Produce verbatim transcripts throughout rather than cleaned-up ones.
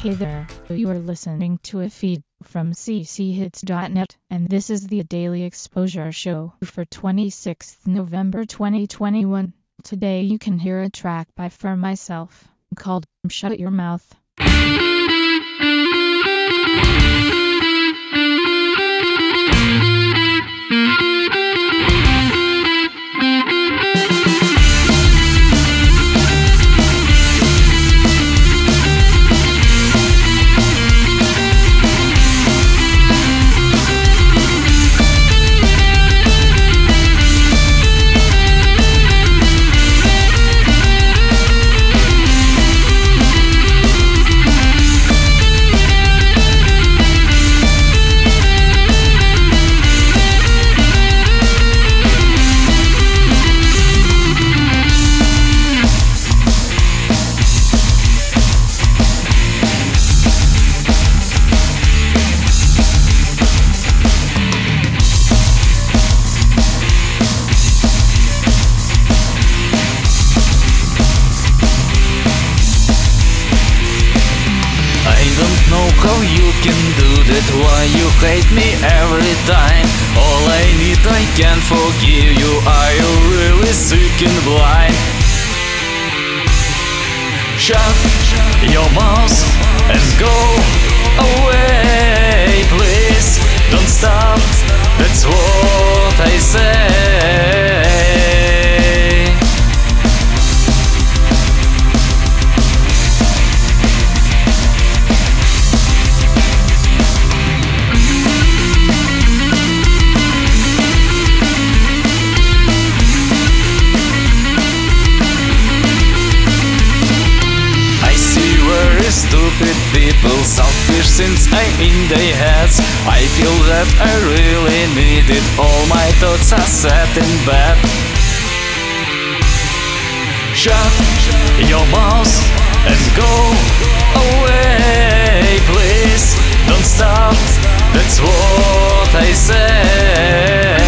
Hey there, you are listening to a feed from c c hits dot net, and this is the Daily Exposure Show for twenty-sixth November twenty twenty-one. Today you can hear a track by For Myself, called Shut Your Mouth. How you can do that, why you hate me every time? All I need, I can forgive you. Are you really sick and blind? Shut your mouth and go away, please. Don't stop, that's what I say. Stupid people, selfish since I in their heads. I feel that I really need it. All my thoughts are set in bed. Shut your mouth and go away, please. Don't stop, that's what I say.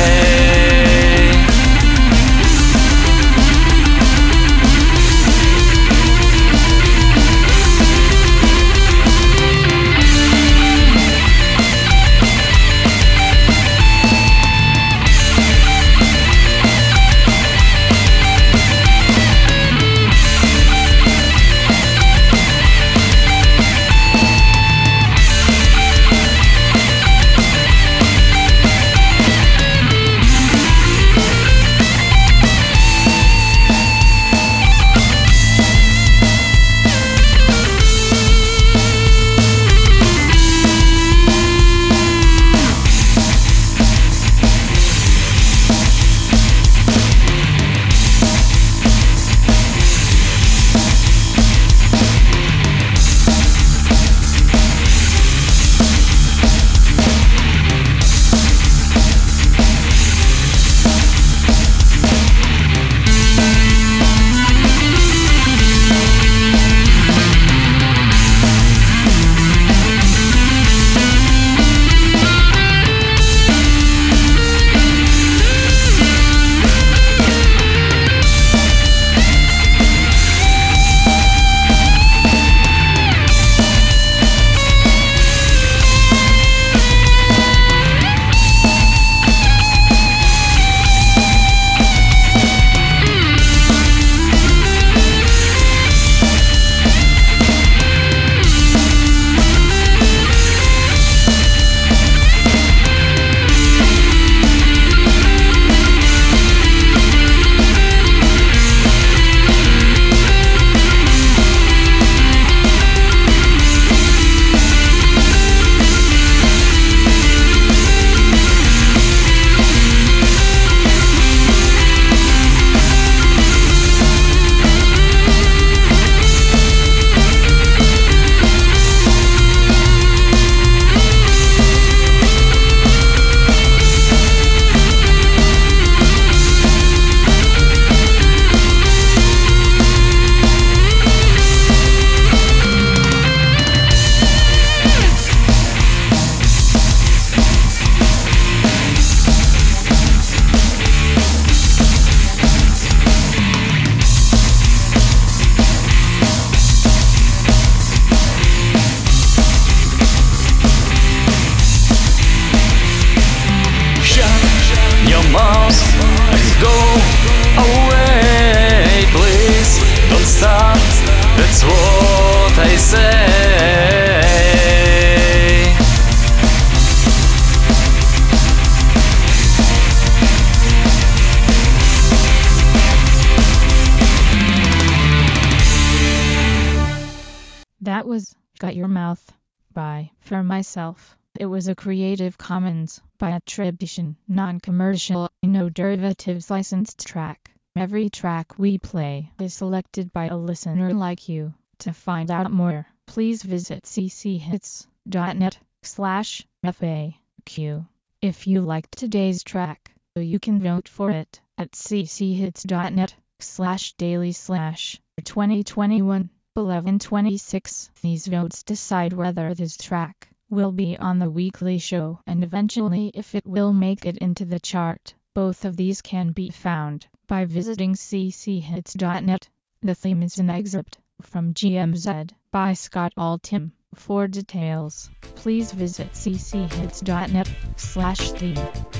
was Got Your Mouth by For Myself. It was a Creative Commons by attribution, non-commercial, no derivatives licensed track. Every track we play is selected by a listener like you. To find out more, please visit cchits.net slash FAQ. If you liked today's track, you can vote for it at cchits.net slash daily slash 2021 eleven twenty-six. These votes decide whether this track will be on the weekly show and eventually if it will make it into the chart. Both of these can be found by visiting cchits.net. The theme is an excerpt from G M Z by Scott Altham. For details, please visit cchits.net slash theme.